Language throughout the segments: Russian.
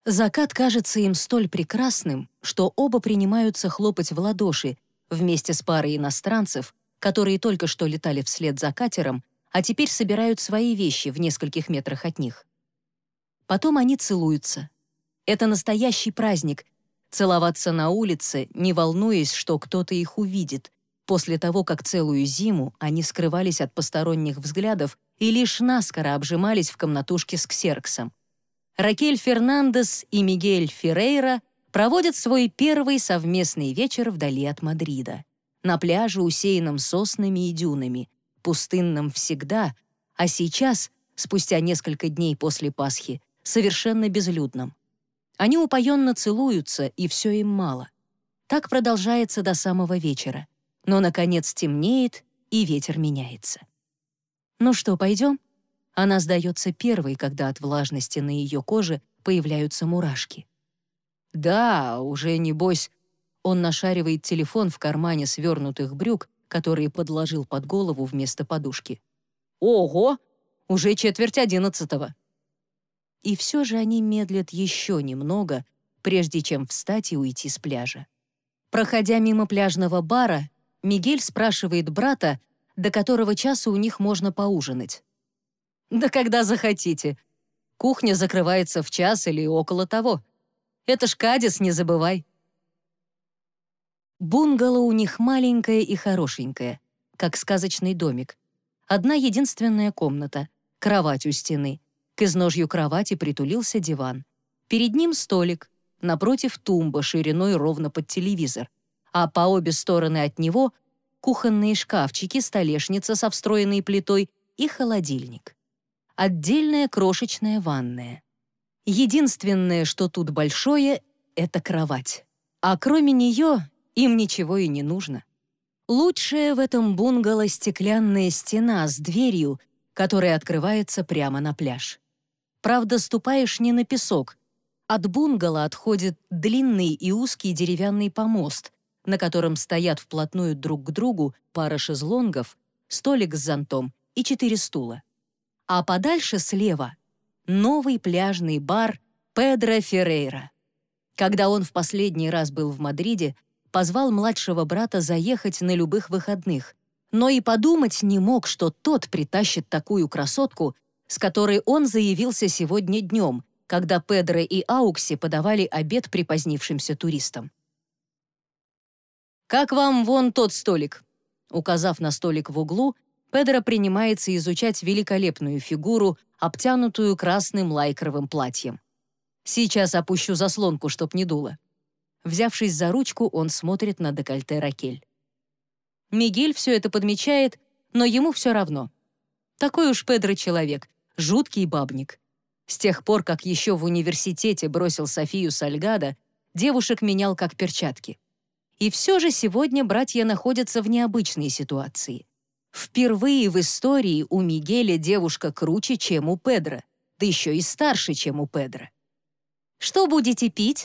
Закат кажется им столь прекрасным, что оба принимаются хлопать в ладоши вместе с парой иностранцев, которые только что летали вслед за катером, а теперь собирают свои вещи в нескольких метрах от них. Потом они целуются. Это настоящий праздник — целоваться на улице, не волнуясь, что кто-то их увидит, после того, как целую зиму они скрывались от посторонних взглядов и лишь наскоро обжимались в комнатушке с Ксерксом. Ракель Фернандес и Мигель Феррейра проводят свой первый совместный вечер вдали от Мадрида, на пляже, усеянном соснами и дюнами, пустынном всегда, а сейчас, спустя несколько дней после Пасхи, совершенно безлюдном. Они упоенно целуются, и все им мало. Так продолжается до самого вечера. Но, наконец, темнеет, и ветер меняется. «Ну что, пойдем?» Она сдается первой, когда от влажности на ее коже появляются мурашки. «Да, уже небось...» Он нашаривает телефон в кармане свернутых брюк, которые подложил под голову вместо подушки. «Ого! Уже 10:45». И все же они медлят еще немного, прежде чем встать и уйти с пляжа. Проходя мимо пляжного бара, Мигель спрашивает брата, до которого часа у них можно поужинать. «Да когда захотите. Кухня закрывается в 1 или около того. Это ж Кадис, не забывай». Бунгало у них маленькое и хорошенькое, как сказочный домик. Одна единственная комната, кровать у стены. К изножью кровати притулился диван. Перед ним столик, напротив тумба шириной ровно под телевизор, а по обе стороны от него кухонные шкафчики, столешница со встроенной плитой и холодильник. Отдельная крошечная ванная. Единственное, что тут большое, — это кровать. А кроме нее им ничего и не нужно. Лучшая в этом бунгало стеклянная стена с дверью, которая открывается прямо на пляж. Правда, ступаешь не на песок. От бунгало отходит длинный и узкий деревянный помост, на котором стоят вплотную друг к другу пара шезлонгов, столик с зонтом и 4 стула. А подальше слева — новый пляжный бар Педро Феррейра. Когда он в последний раз был в Мадриде, позвал младшего брата заехать на любых выходных, но и подумать не мог, что тот притащит такую красотку, с которой он заявился сегодня днем, когда Педро и Аукси подавали обед припозднившимся туристам. «Как вам вон тот столик?» Указав на столик в углу, Педро принимается изучать великолепную фигуру, обтянутую красным лайкровым платьем. «Сейчас опущу заслонку, чтоб не дуло». Взявшись за ручку, он смотрит на декольте Ракель. Мигель все это подмечает, но ему все равно. Такой уж Педро человек, жуткий бабник. С тех пор, как еще в университете бросил Софию Сальгадо, девушек менял как перчатки. И все же сегодня братья находятся в необычной ситуации. Впервые в истории у Мигеля девушка круче, чем у Педро, да еще и старше, чем у Педро. «Что будете пить?»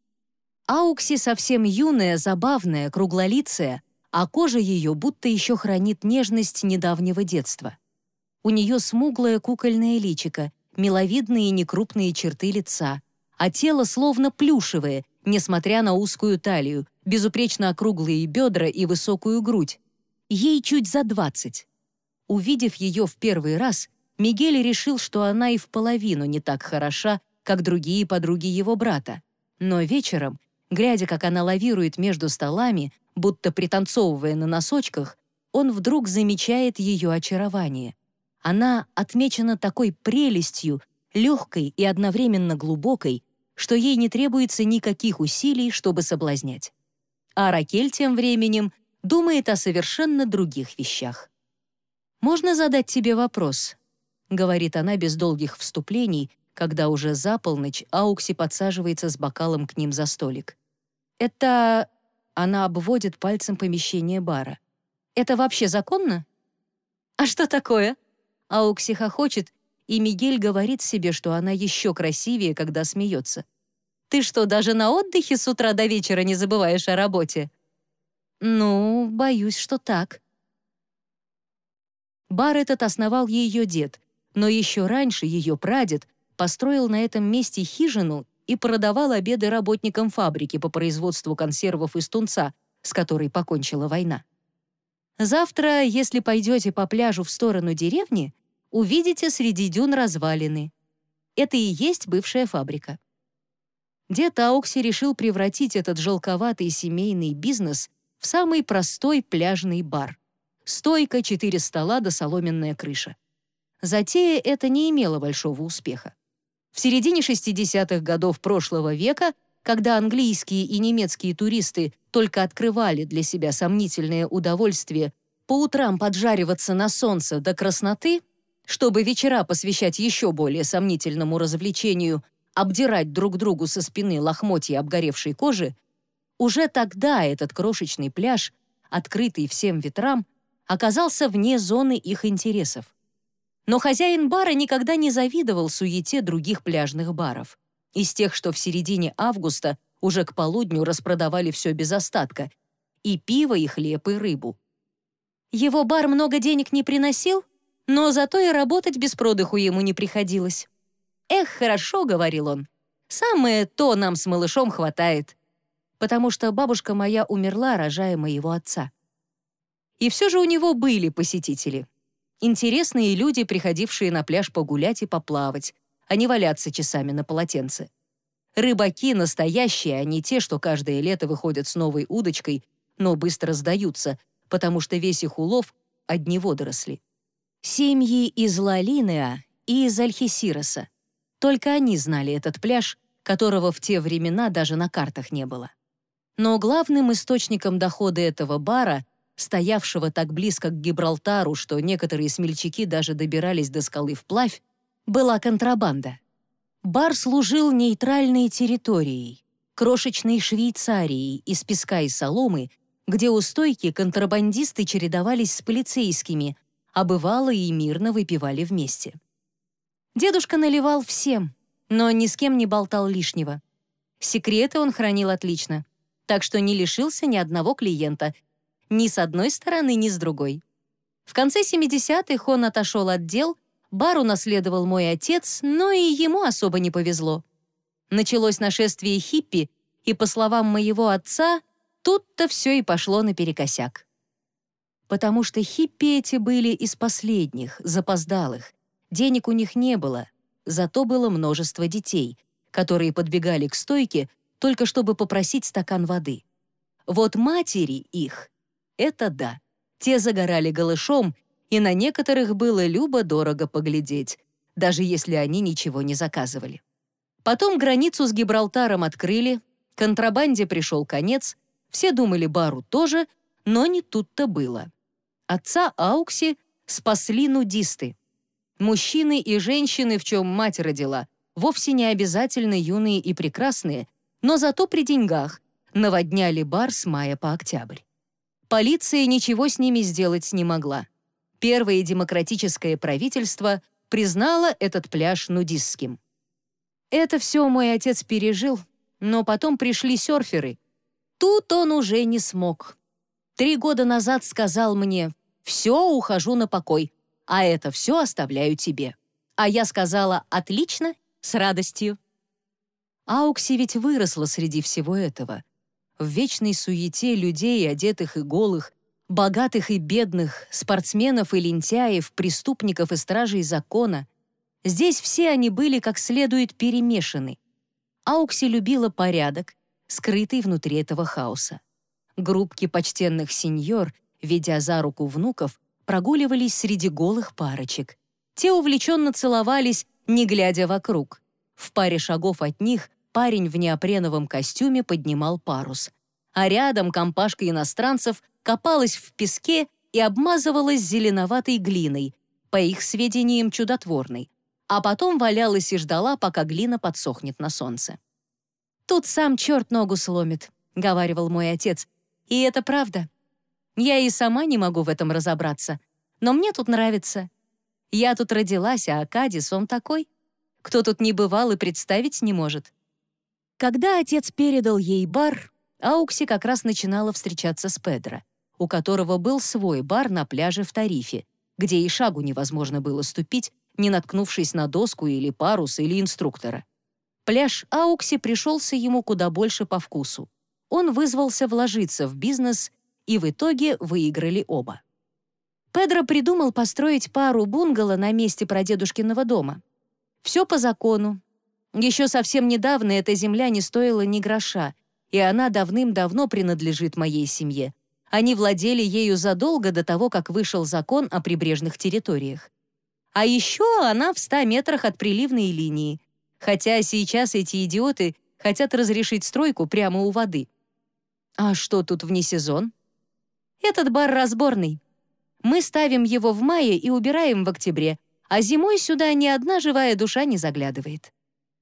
Аукси совсем юная, забавная, круглолицая, а кожа ее будто еще хранит нежность недавнего детства. У нее смуглое кукольное личико, миловидные и некрупные черты лица, а тело словно плюшевое, несмотря на узкую талию, безупречно округлые бедра и высокую грудь. Ей чуть за 20. Увидев ее в первый раз, Мигель решил, что она и в половину не так хороша, как другие подруги его брата. Но вечером, глядя, как она лавирует между столами, будто пританцовывая на носочках, он вдруг замечает ее очарование. Она отмечена такой прелестью, легкой и одновременно глубокой, что ей не требуется никаких усилий, чтобы соблазнять. А Ракель тем временем думает о совершенно других вещах. «Можно задать тебе вопрос?» — говорит она без долгих вступлений, когда уже за полночь Аукси подсаживается с бокалом к ним за столик. «Это...» — она обводит пальцем помещение бара. «Это вообще законно?» «А что такое?» Аукси хохочет, и Мигель говорит себе, что она еще красивее, когда смеется. «Ты что, даже на отдыхе с утра до вечера не забываешь о работе?» «Ну, боюсь, что так». Бар этот основал ее дед, но еще раньше ее прадед построил на этом месте хижину и продавал обеды работникам фабрики по производству консервов из тунца, с которой покончила война. Завтра, если пойдете по пляжу в сторону деревни, увидите среди дюн развалины. Это и есть бывшая фабрика. Дед Аукси решил превратить этот желковатый семейный бизнес в самый простой пляжный бар. Стойка, 4 стола да соломенная крыша. Затея эта не имела большого успеха. В середине 60-х годов прошлого века, когда английские и немецкие туристы только открывали для себя сомнительное удовольствие по утрам поджариваться на солнце до красноты, чтобы вечера посвящать еще более сомнительному развлечению обдирать друг другу со спины лохмотья обгоревшей кожи, уже тогда этот крошечный пляж, открытый всем ветрам, оказался вне зоны их интересов. Но хозяин бара никогда не завидовал суете других пляжных баров. Из тех, что в середине августа уже к полудню распродавали все без остатка. И пиво, и хлеб, и рыбу. Его бар много денег не приносил, но зато и работать без продыху ему не приходилось. «Эх, хорошо», — говорил он, — «самое то нам с малышом хватает». Потому что бабушка моя умерла, рожая моего отца. И все же у него были посетители. Интересные люди, приходившие на пляж погулять и поплавать, а не валяться часами на полотенце. Рыбаки настоящие, а не те, что каждое лето выходят с новой удочкой, но быстро сдаются, потому что весь их улов — одни водоросли. Семьи из Ла-Линеа и из Альхесироса. Только они знали этот пляж, которого в те времена даже на картах не было. Но главным источником дохода этого бара, стоявшего так близко к Гибралтару, что некоторые смельчаки даже добирались до скалы вплавь, была контрабанда. Бар служил нейтральной территорией, крошечной Швейцарией из песка и соломы, где у стойки контрабандисты чередовались с полицейскими, а бывало и мирно выпивали вместе. Дедушка наливал всем, но ни с кем не болтал лишнего. Секреты он хранил отлично, так что не лишился ни одного клиента, ни с одной стороны, ни с другой. В конце 70-х он отошел от дел, бар унаследовал мой отец, но и ему особо не повезло. Началось нашествие хиппи, и, по словам моего отца, тут-то все и пошло наперекосяк. Потому что хиппи эти были из последних, запоздалых. Денег у них не было, зато было множество детей, которые подбегали к стойке только чтобы попросить стакан воды. Вот матери их — это да. Те загорали голышом, и на некоторых было любо-дорого поглядеть, даже если они ничего не заказывали. Потом границу с Гибралтаром открыли, контрабанде пришел конец, все думали, бару тоже, но не тут-то было. Отца Аукси спасли нудисты. Мужчины и женщины, в чем мать родила, вовсе не обязательно юные и прекрасные, но зато при деньгах, наводняли бар с мая по октябрь. Полиция ничего с ними сделать не могла. Первое демократическое правительство признало этот пляж нудистским. Это все мой отец пережил, но потом пришли серферы. Тут он уже не смог. 3 года назад сказал мне: «Все, ухожу на покой, а это все оставляю тебе». А я сказала: «Отлично, с радостью». Аукси ведь выросла среди всего этого. В вечной суете людей, одетых и голых, богатых и бедных, спортсменов и лентяев, преступников и стражей закона. Здесь все они были как следует перемешаны. Аукси любила порядок, скрытый внутри этого хаоса. Группки почтенных сеньор, ведя за руку внуков, прогуливались среди голых парочек. Те увлеченно целовались, не глядя вокруг. В паре шагов от них парень в неопреновом костюме поднимал парус. А рядом компашка иностранцев копалась в песке и обмазывалась зеленоватой глиной, по их сведениям чудотворной, а потом валялась и ждала, пока глина подсохнет на солнце. «Тут сам черт ногу сломит», — говаривал мой отец. И это правда. Я и сама не могу в этом разобраться, но мне тут нравится. Я тут родилась, а Кадис он такой. Кто тут не бывал и представить не может. Когда отец передал ей бар, Аукси как раз начинала встречаться с Педро, у которого был свой бар на пляже в Тарифе, где и шагу невозможно было ступить, не наткнувшись на доску или парус или инструктора. Пляж Аукси пришелся ему куда больше по вкусу. Он вызвался вложиться в бизнес, и в итоге выиграли оба. Педро придумал построить пару бунгало на месте прадедушкиного дома. Все по закону. Еще совсем недавно эта земля не стоила ни гроша, и она давным-давно принадлежит моей семье. Они владели ею задолго до того, как вышел закон о прибрежных территориях. А еще она в 100 метрах от приливной линии, хотя сейчас эти идиоты хотят разрешить стройку прямо у воды. А что тут вне сезон? Этот бар разборный. Мы ставим его в мае и убираем в октябре, а зимой сюда ни одна живая душа не заглядывает.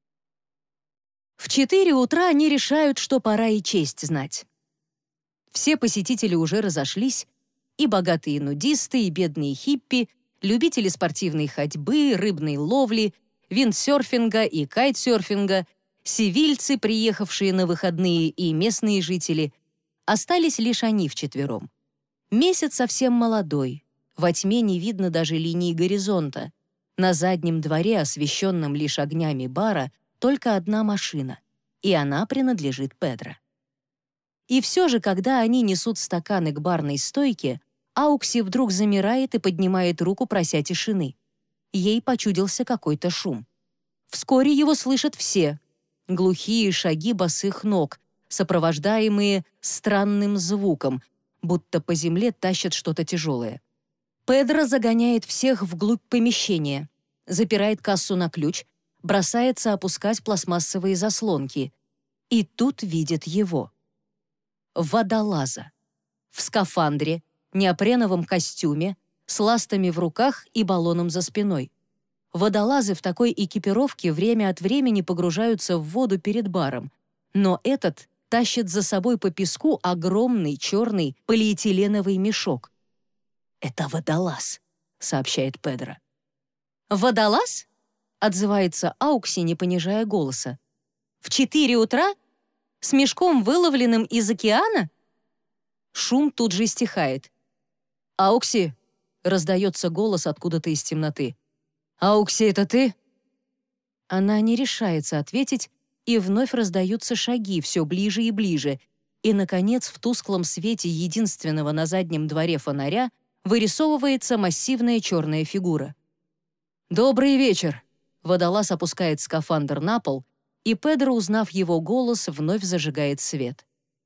В 4 утра они решают, что пора и честь знать. Все посетители уже разошлись, и богатые нудисты, и бедные хиппи, любители спортивной ходьбы, рыбной ловли, виндсерфинга и кайтсерфинга, севильцы, приехавшие на выходные, и местные жители. Остались лишь они вчетвером. Месяц совсем молодой, во тьме не видно даже линии горизонта. На заднем дворе, освещенном лишь огнями бара, только одна машина, и она принадлежит Педро. И все же, когда они несут стаканы к барной стойке, Аукси вдруг замирает и поднимает руку, прося тишины. Ей почудился какой-то шум. Вскоре его слышат все. Глухие шаги босых ног, сопровождаемые странным звуком, будто по земле тащат что-то тяжелое. Педро загоняет всех вглубь помещения, запирает кассу на ключ, бросается опускать пластмассовые заслонки. И тут видит его. Водолаза. В скафандре, неопреновом костюме, с ластами в руках и баллоном за спиной. Водолазы в такой экипировке время от времени погружаются в воду перед баром, но этот тащит за собой по песку огромный черный полиэтиленовый мешок. «Это водолаз», — сообщает Педро. «Водолаз?» — отзывается Аукси, не понижая голоса. «В 4 утра? С мешком, выловленным из океана?» Шум тут же стихает. «Аукси!» — раздается голос откуда-то из темноты. «Аукси, это ты?» Она не решается ответить, и вновь раздаются шаги все ближе и ближе, и, наконец, в тусклом свете единственного на заднем дворе фонаря вырисовывается массивная черная фигура. «Добрый вечер!» Водолаз опускает скафандр на пол, и Педро, узнав его голос, вновь зажигает свет.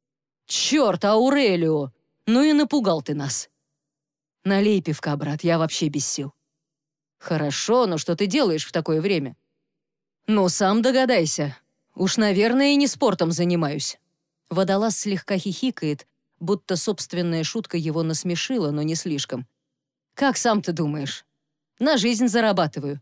«Черт, Аурелио! Ну и напугал ты нас!» «Налей пивка, брат, я вообще без сил». «Хорошо, но что ты делаешь в такое время?» «Ну, сам догадайся. Уж, наверное, и не спортом занимаюсь». Водолаз слегка хихикает, будто собственная шутка его насмешила, но не слишком. «Как сам ты думаешь? На жизнь зарабатываю».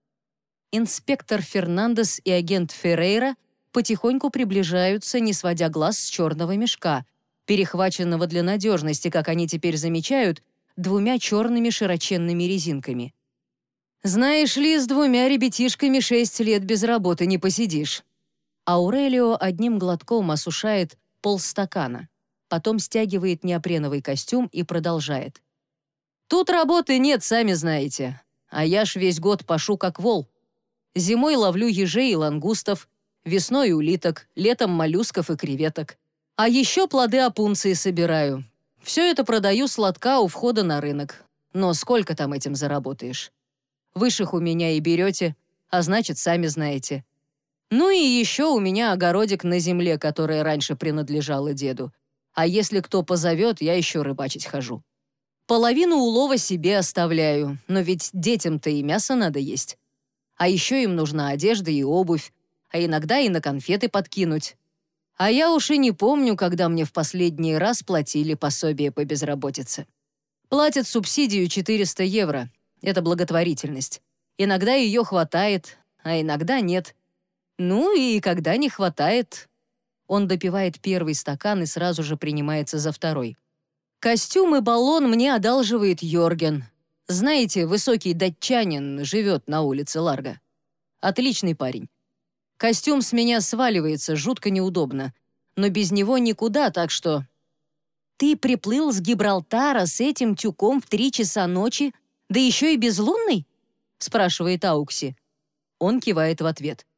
Инспектор Фернандес и агент Феррейра потихоньку приближаются, не сводя глаз с черного мешка, перехваченного для надежности, как они теперь замечают, 2 черными широченными резинками. «Знаешь ли, с 2 ребятишками 6 лет без работы не посидишь». Аурелио одним глотком осушает полстакана, потом стягивает неопреновый костюм и продолжает. «Тут работы нет, сами знаете, а я ж весь год пашу как вол. Зимой ловлю ежей и лангустов, весной улиток, летом моллюсков и креветок. А еще плоды опунции собираю. Все это продаю с лотка у входа на рынок. Но сколько там этим заработаешь? Высших у меня и берете, а значит, сами знаете. Ну и еще у меня огородик на земле, которая раньше принадлежала деду. А если кто позовет, я еще рыбачить хожу. Половину улова себе оставляю, но ведь детям-то и мясо надо есть. А еще им нужна одежда и обувь, а иногда и на конфеты подкинуть. А я уж и не помню, когда мне в последний раз платили пособие по безработице. Платят субсидию 400 евро. Это благотворительность. Иногда ее хватает, а иногда нет. Ну и когда не хватает... Он допивает первый стакан и сразу же принимается за второй. Костюм и баллон мне одалживает Йорген. Знаете, высокий датчанин живет на улице Ларго. Отличный парень. Костюм с меня сваливается, жутко неудобно. Но без него никуда, так что... «Ты приплыл с Гибралтара с этим тюком в 3 часа ночи, да еще и безлунный?» — спрашивает Аукси. Он кивает в ответ.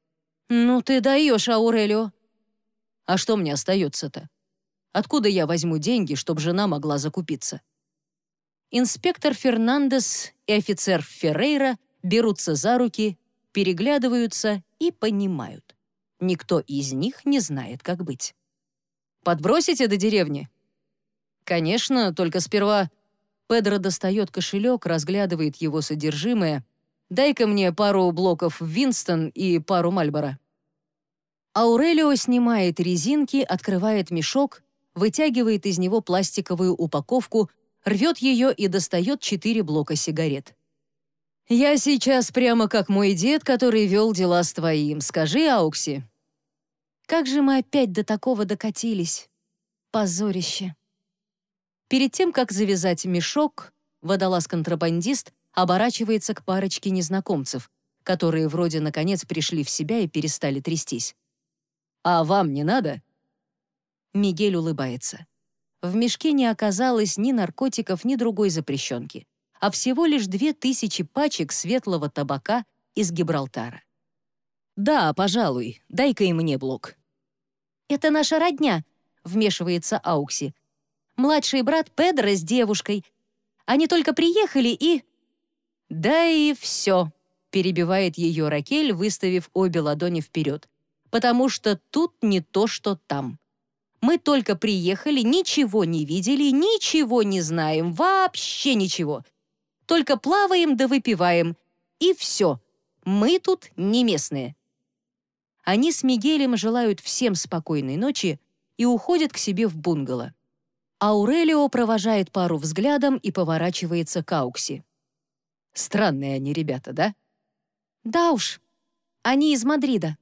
«Ну ты даешь, Аурелио!» «А что мне остается-то? Откуда я возьму деньги, чтобы жена могла закупиться?» Инспектор Фернандес и офицер Феррейра берутся за руки, переглядываются и понимают. Никто из них не знает, как быть. «Подбросите до деревни?» «Конечно, только сперва...» Педро достает кошелек, разглядывает его содержимое. «Дай-ка мне пару блоков Винстон и пару Мальборо». Аурелио снимает резинки, открывает мешок, вытягивает из него пластиковую упаковку, рвет ее и достает 4 блока сигарет. «Я сейчас прямо как мой дед, который вел дела с твоим. Скажи, Аукси». «Как же мы опять до такого докатились? Позорище». Перед тем, как завязать мешок, водолаз-контрабандист оборачивается к парочке незнакомцев, которые вроде наконец пришли в себя и перестали трястись. «А вам не надо?» Мигель улыбается. В мешке не оказалось ни наркотиков, ни другой запрещенки, а всего лишь 2000 пачек светлого табака из Гибралтара. «Да, пожалуй, дай-ка и мне блок». «Это наша родня», — вмешивается Аукси. «Младший брат Педро с девушкой. Они только приехали и...» «Да и все», — перебивает ее Ракель, выставив обе ладони вперед. «Потому что тут не то, что там. Мы только приехали, ничего не видели, ничего не знаем, вообще ничего. Только плаваем да выпиваем. И все. Мы тут не местные». Они с Мигелем желают всем спокойной ночи и уходят к себе в бунгало. Аурелио провожает пару взглядом и поворачивается к Аукси. «Странные они ребята, да?» «Да уж. Они из Мадрида».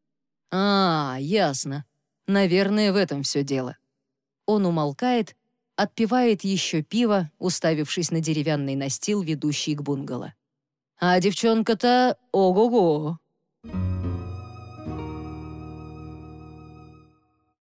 «А, ясно. Наверное, в этом все дело». Он умолкает, отпивает еще пиво, уставившись на деревянный настил, ведущий к бунгало. «А девчонка-то ого-го!»